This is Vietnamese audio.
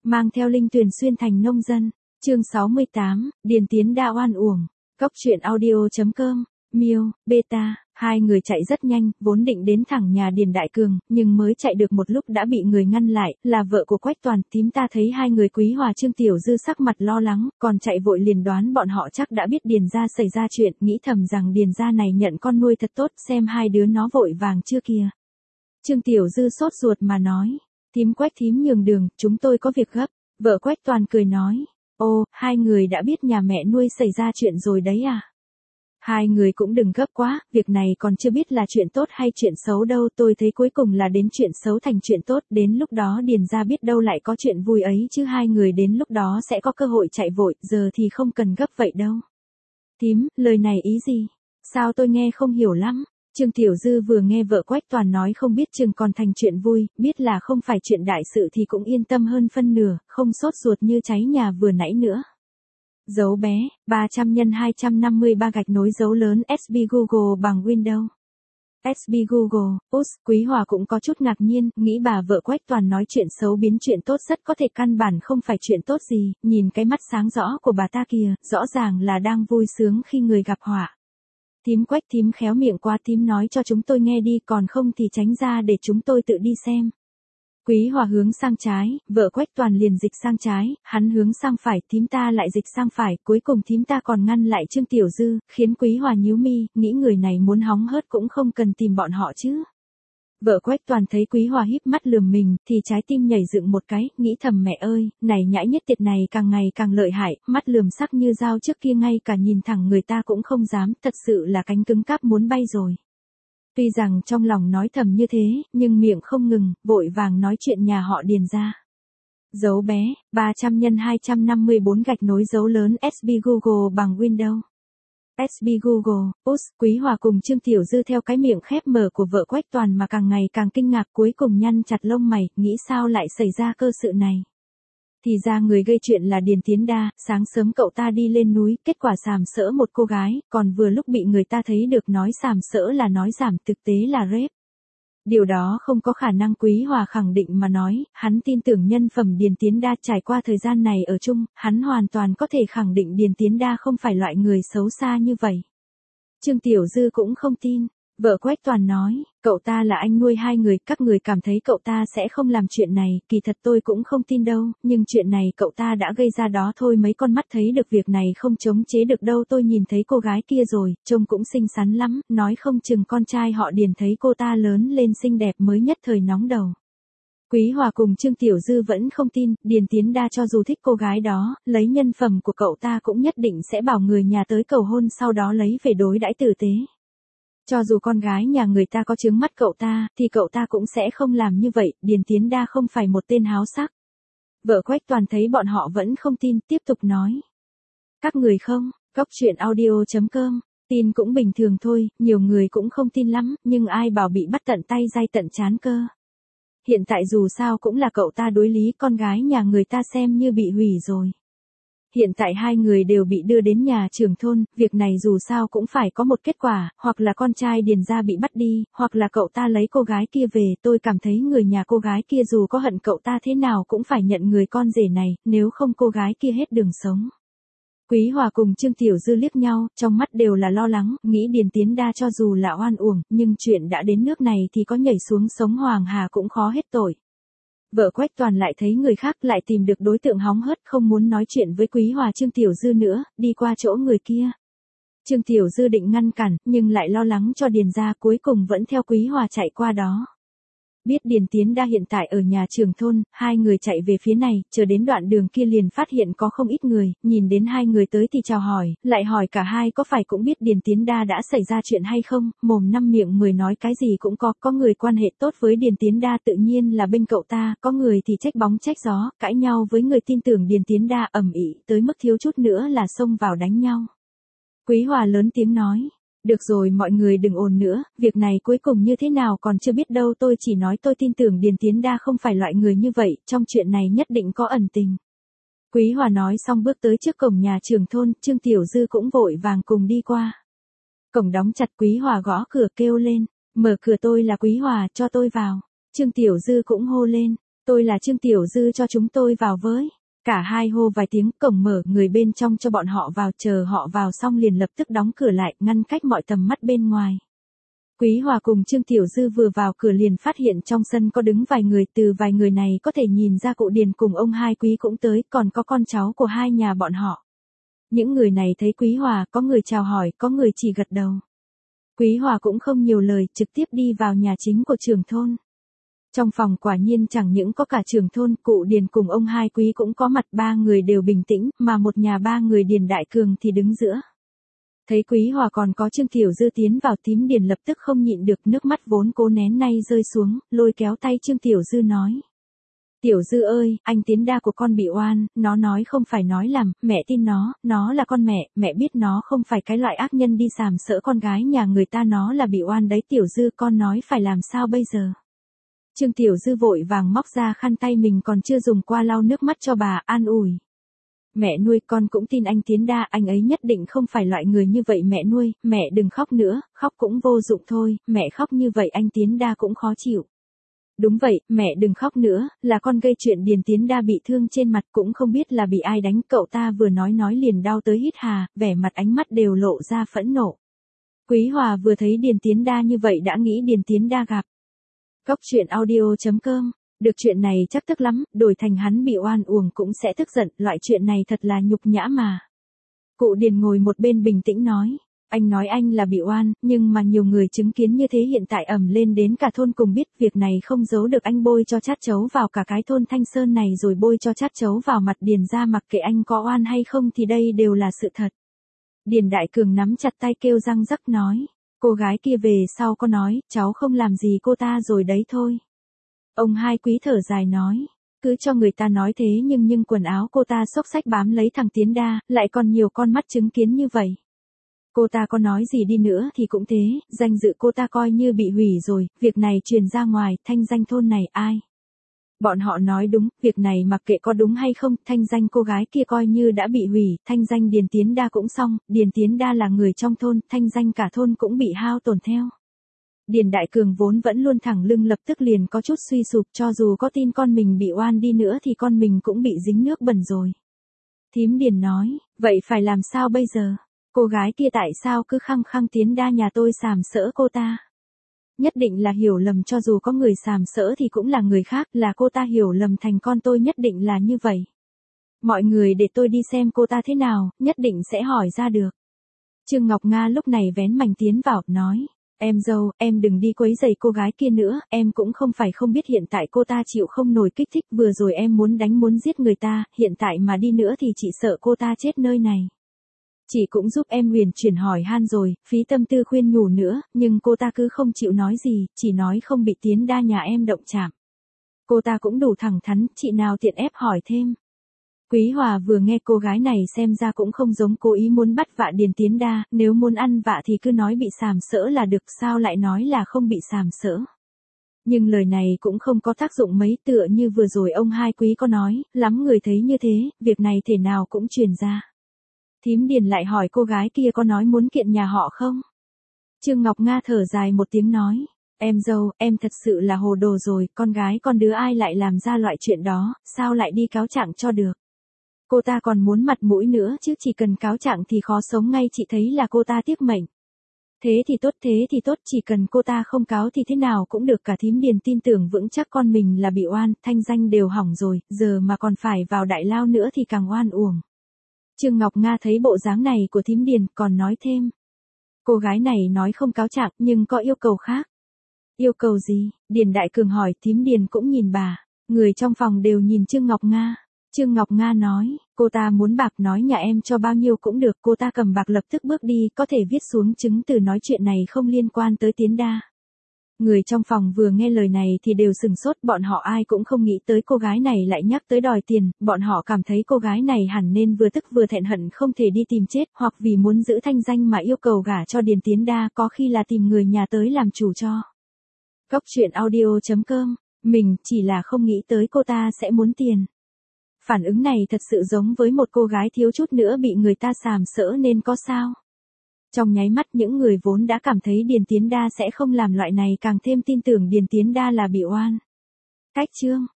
mang theo Linh Tuyền xuyên thành nông dân. Chương 68, Điền Tiến Đa oan uổng. Cốc truyện audio.com, Miêu, Beta, hai người chạy rất nhanh, vốn định đến thẳng nhà Điền Đại Cường, nhưng mới chạy được một lúc đã bị người ngăn lại, là vợ của Quách Toàn. Thím ta thấy hai người Quý Hòa Trương Tiểu Dư sắc mặt lo lắng, còn chạy vội liền đoán bọn họ chắc đã biết Điền gia xảy ra chuyện, nghĩ thầm rằng Điền gia này nhận con nuôi thật tốt, xem hai đứa nó vội vàng chưa kìa. Trương Tiểu Dư sốt ruột mà nói, thím Quách thím nhường đường, chúng tôi có việc gấp. Vợ Quách Toàn cười nói, ô, hai người đã biết nhà mẹ nuôi xảy ra chuyện rồi đấy à? Hai người cũng đừng gấp quá, việc này còn chưa biết là chuyện tốt hay chuyện xấu đâu, tôi thấy cuối cùng là đến chuyện xấu thành chuyện tốt, đến lúc đó Điền gia biết đâu lại có chuyện vui ấy chứ, hai người đến lúc đó sẽ có cơ hội chạy vội, giờ thì không cần gấp vậy đâu. Thím, lời này ý gì? Sao tôi nghe không hiểu lắm? Trương Tiểu Dư vừa nghe vợ Quách Toàn nói không biết chừng còn thành chuyện vui, biết là không phải chuyện đại sự thì cũng yên tâm hơn phân nửa, không sốt ruột như cháy nhà vừa nãy nữa. Dấu bé, 300 x 253 gạch nối dấu lớn SB Google bằng Windows. SB Google, Quý Hòa cũng có chút ngạc nhiên, nghĩ bà vợ Quách Toàn nói chuyện xấu biến chuyện tốt rất có thể căn bản không phải chuyện tốt gì, nhìn cái mắt sáng rõ của bà ta kìa, rõ ràng là đang vui sướng khi người gặp họa. Thím Quách thím khéo miệng quá, thím nói cho chúng tôi nghe đi, còn không thì tránh ra để chúng tôi tự đi xem. Quý Hòa hướng sang trái, vợ Quách Toàn liền dịch sang trái, hắn hướng sang phải, thím ta lại dịch sang phải, cuối cùng thím ta còn ngăn lại Trương Tiểu Dư, khiến Quý Hòa nhíu mi, nghĩ người này muốn hóng hớt cũng không cần tìm bọn họ chứ. Vợ Quách Toàn thấy Quý Hòa híp mắt lườm mình, thì trái tim nhảy dựng một cái, nghĩ thầm mẹ ơi, này nhãi nhất tiệt này càng ngày càng lợi hại, mắt lườm sắc như dao, trước kia ngay cả nhìn thẳng người ta cũng không dám, thật sự là cánh cứng cáp muốn bay rồi. Tuy rằng trong lòng nói thầm như thế, nhưng miệng không ngừng, vội vàng nói chuyện nhà họ Điền ra. Dấu bé, 300 x 254 gạch nối dấu lớn SB Google bằng Windows. SB Google, Quý Hòa cùng Trương Tiểu Dư theo cái miệng khép mở của vợ Quách Toàn mà càng ngày càng kinh ngạc, cuối cùng nhăn chặt lông mày, nghĩ sao lại xảy ra cơ sự này. Thì ra người gây chuyện là Điền Tiến Đa, sáng sớm cậu ta đi lên núi, kết quả sàm sỡ một cô gái, còn vừa lúc bị người ta thấy được nói sàm sỡ là nói giảm, thực tế là rape. Điều đó không có khả năng, Quý Hòa khẳng định mà nói, hắn tin tưởng nhân phẩm Điền Tiến Đa, trải qua thời gian này ở chung, hắn hoàn toàn có thể khẳng định Điền Tiến Đa không phải loại người xấu xa như vậy. Trương Tiểu Dư cũng không tin. Vợ Quách Toàn nói, cậu ta là anh nuôi hai người, các người cảm thấy cậu ta sẽ không làm chuyện này, kỳ thật tôi cũng không tin đâu, nhưng chuyện này cậu ta đã gây ra đó thôi, mấy con mắt thấy được việc này không chống chế được đâu, tôi nhìn thấy cô gái kia rồi, trông cũng xinh xắn lắm, nói không chừng con trai họ Điền thấy cô ta lớn lên xinh đẹp mới nhất thời nóng đầu. Quý Hòa cùng Trương Tiểu Dư vẫn không tin, Điền Tiến Đa cho dù thích cô gái đó, lấy nhân phẩm của cậu ta cũng nhất định sẽ bảo người nhà tới cầu hôn, sau đó lấy về đối đãi tử tế. Cho dù con gái nhà người ta có chướng mắt cậu ta, thì cậu ta cũng sẽ không làm như vậy, Điền Tiến Đa không phải một tên háo sắc. Vợ Quách Toàn thấy bọn họ vẫn không tin, tiếp tục nói. Các người không, Cốc truyện audio.com, tin cũng bình thường thôi, nhiều người cũng không tin lắm, nhưng ai bảo bị bắt tận tay dai tận chán cơ. Hiện tại dù sao cũng là cậu ta đối lý, con gái nhà người ta xem như bị hủy rồi. Hiện tại hai người đều bị đưa đến nhà trưởng thôn, việc này dù sao cũng phải có một kết quả, hoặc là con trai Điền gia bị bắt đi, hoặc là cậu ta lấy cô gái kia về, tôi cảm thấy người nhà cô gái kia dù có hận cậu ta thế nào cũng phải nhận người con rể này, nếu không cô gái kia hết đường sống. Quý Hòa cùng Trương Tiểu Dư liếc nhau, trong mắt đều là lo lắng, nghĩ Điền Tiến Đa cho dù là oan uổng, nhưng chuyện đã đến nước này thì có nhảy xuống sống hoàng hà cũng khó hết tội. Vợ Quách Toàn lại thấy người khác lại tìm được đối tượng hóng hớt, không muốn nói chuyện với Quý Hòa Trương Tiểu Dư nữa, đi qua chỗ người kia. Trương Tiểu Dư định ngăn cản, nhưng lại lo lắng cho Điền gia, cuối cùng vẫn theo Quý Hòa chạy qua đó. Biết Điền Tiến Đa hiện tại ở nhà trưởng thôn, hai người chạy về phía này, chờ đến đoạn đường kia liền phát hiện có không ít người, nhìn đến hai người tới thì chào hỏi, lại hỏi cả hai có phải cũng biết Điền Tiến Đa đã xảy ra chuyện hay không, mồm năm miệng mười nói cái gì cũng có người quan hệ tốt với Điền Tiến Đa tự nhiên là bên cậu ta, có người thì trách bóng trách gió, cãi nhau với người tin tưởng Điền Tiến Đa, ầm ĩ tới mức thiếu chút nữa là xông vào đánh nhau. Quý Hòa lớn tiếng nói. Được rồi, mọi người đừng ồn nữa, việc này cuối cùng như thế nào còn chưa biết đâu, tôi chỉ nói tôi tin tưởng Điền Tiến Đa không phải loại người như vậy, trong chuyện này nhất định có ẩn tình. Quý Hòa nói xong bước tới trước cổng nhà trưởng thôn, Trương Tiểu Dư cũng vội vàng cùng đi qua. Cổng đóng chặt, Quý Hòa gõ cửa kêu lên, mở cửa, tôi là Quý Hòa, cho tôi vào. Trương Tiểu Dư cũng hô lên, Tôi là Trương Tiểu Dư, cho chúng tôi vào với. Cả hai hô vài tiếng, cổng mở, người bên trong cho bọn họ vào, chờ họ vào xong liền lập tức đóng cửa lại, ngăn cách mọi tầm mắt bên ngoài. Quý Hòa cùng Trương Tiểu Dư vừa vào cửa liền phát hiện trong sân có đứng vài người, từ vài người này có thể nhìn ra cụ Điền cùng ông Hai Quý cũng tới, còn có con cháu của hai nhà bọn họ. Những người này thấy Quý Hòa, có người chào hỏi, có người chỉ gật đầu. Quý Hòa cũng không nhiều lời, trực tiếp đi vào nhà chính của trưởng thôn. Trong phòng quả nhiên chẳng những có cả trưởng thôn, cụ Điền cùng ông Hai Quý cũng có mặt, ba người đều bình tĩnh, mà một nhà ba người Điền Đại Cường thì đứng giữa. Thấy Quý Hòa còn có Trương Tiểu Dư tiến vào, Thím Điền lập tức không nhịn được, nước mắt vốn cố nén nay rơi xuống, lôi kéo tay Trương Tiểu Dư nói. Tiểu Dư ơi, anh Tiến Đa của con bị oan, nó nói không phải nói làm, mẹ tin nó là con mẹ biết nó không phải cái loại ác nhân đi sàm sỡ con gái nhà người ta, nó là bị oan đấy Tiểu Dư, con nói phải làm sao bây giờ. Trương Tiểu Dư vội vàng móc ra khăn tay mình còn chưa dùng qua lau nước mắt cho bà, an ủi. Mẹ nuôi, con cũng tin anh Tiến Đa, anh ấy nhất định không phải loại người như vậy mẹ nuôi, mẹ đừng khóc nữa, khóc cũng vô dụng thôi, mẹ khóc như vậy anh Tiến Đa cũng khó chịu. Đúng vậy, mẹ đừng khóc nữa, là con gây chuyện Điền Tiến Đa bị thương trên mặt, cũng không biết là bị ai đánh, cậu ta vừa nói liền đau tới hít hà, vẻ mặt ánh mắt đều lộ ra phẫn nộ. Quý Hòa vừa thấy Điền Tiến Đa như vậy đã nghĩ Điền Tiến Đa gặp. Góc truyện audio.com. Được chuyện này chắc tức lắm, đổi thành hắn bị oan uổng cũng sẽ tức giận, loại chuyện này thật là nhục nhã mà. Cụ Điền ngồi một bên bình tĩnh nói, anh nói anh là bị oan, nhưng mà nhiều người chứng kiến như thế hiện tại ầm lên đến cả thôn cùng biết, việc này không giấu được, anh bôi cho chát chấu vào cả cái thôn Thanh Sơn này rồi bôi cho chát chấu vào mặt Điền ra, mặc kệ anh có oan hay không thì đây đều là sự thật. Điền Đại Cường nắm chặt tay kêu răng rắc nói, cô gái kia về sau có nói, cháu không làm gì cô ta rồi đấy thôi. Ông Hai Quý thở dài nói, cứ cho người ta nói thế nhưng quần áo cô ta xốc xách bám lấy thằng Tiến Đa, lại còn nhiều con mắt chứng kiến như vậy. Cô ta có nói gì đi nữa thì cũng thế, danh dự cô ta coi như bị hủy rồi, việc này truyền ra ngoài, thanh danh thôn này ai? Bọn họ nói đúng, việc này mặc kệ có đúng hay không, thanh danh cô gái kia coi như đã bị hủy, thanh danh Điền Tiến Đa cũng xong, Điền Tiến Đa là người trong thôn, thanh danh cả thôn cũng bị hao tổn theo. Điền Đại Cường vốn vẫn luôn thẳng lưng lập tức liền có chút suy sụp, cho dù có tin con mình bị oan đi nữa thì con mình cũng bị dính nước bẩn rồi. Thím Điền nói, vậy phải làm sao bây giờ? Cô gái kia tại sao cứ khăng khăng Tiến Đa nhà tôi sàm sỡ cô ta? Nhất định là hiểu lầm, cho dù có người sàm sỡ thì cũng là người khác, là cô ta hiểu lầm thành con tôi, nhất định là như vậy. Mọi người để tôi đi xem cô ta thế nào, nhất định sẽ hỏi ra được. Trương Ngọc Nga lúc này vén mành tiến vào, nói. Em dâu, em đừng đi quấy rầy cô gái kia nữa, em cũng không phải không biết hiện tại cô ta chịu không nổi kích thích, vừa rồi em muốn đánh muốn giết người ta, hiện tại mà đi nữa thì chị sợ cô ta chết nơi này. Chị cũng giúp em huyền chuyển hỏi han rồi, phí tâm tư khuyên nhủ nữa, nhưng cô ta cứ không chịu nói gì, chỉ nói không bị Tiến Đa nhà em động chạm. Cô ta cũng đủ thẳng thắn, chị nào tiện ép hỏi thêm. Quý Hòa vừa nghe cô gái này xem ra cũng không giống cố ý muốn bắt vạ Điền Tiến Đa, nếu muốn ăn vạ thì cứ nói bị sàm sỡ là được, sao lại nói là không bị sàm sỡ. Nhưng lời này cũng không có tác dụng mấy, tựa như vừa rồi ông Hai Quý có nói, lắm người thấy như thế, việc này thể nào cũng truyền ra. Thím Điền lại hỏi cô gái kia có nói muốn kiện nhà họ không? Trương Ngọc Nga thở dài một tiếng nói, em dâu, em thật sự là hồ đồ rồi, con gái con đứa ai lại làm ra loại chuyện đó, sao lại đi cáo trạng cho được? Cô ta còn muốn mặt mũi nữa chứ, chỉ cần cáo trạng thì khó sống ngay, chị thấy là cô ta tiếc mệnh. Thế thì tốt, chỉ cần cô ta không cáo thì thế nào cũng được, cả thím Điền tin tưởng vững chắc con mình là bị oan, thanh danh đều hỏng rồi, giờ mà còn phải vào đại lao nữa thì càng oan uổng. Trương Ngọc Nga thấy bộ dáng này của thím Điền, còn nói thêm. Cô gái này nói không cáo trạng nhưng có yêu cầu khác. Yêu cầu gì? Điền Đại Cường hỏi, thím Điền cũng nhìn bà. Người trong phòng đều nhìn Trương Ngọc Nga. Trương Ngọc Nga nói, cô ta muốn bạc, nói nhà em cho bao nhiêu cũng được, cô ta cầm bạc lập tức bước đi, có thể viết xuống chứng từ nói chuyện này không liên quan tới Tiến Đa. Người trong phòng vừa nghe lời này thì đều sừng sốt, bọn họ ai cũng không nghĩ tới cô gái này lại nhắc tới đòi tiền, bọn họ cảm thấy cô gái này hẳn nên vừa tức vừa thẹn hận không thể đi tìm chết, hoặc vì muốn giữ thanh danh mà yêu cầu gả cho Điền Tiến Đa, có khi là tìm người nhà tới làm chủ cho. Góc truyện audio.com, mình chỉ là không nghĩ tới cô ta sẽ muốn tiền. Phản ứng này thật sự giống với một cô gái thiếu chút nữa bị người ta sàm sỡ nên có sao. Trong nháy mắt những người vốn đã cảm thấy Điền Tiến Đa sẽ không làm loại này càng thêm tin tưởng Điền Tiến Đa là bị oan. Cách chương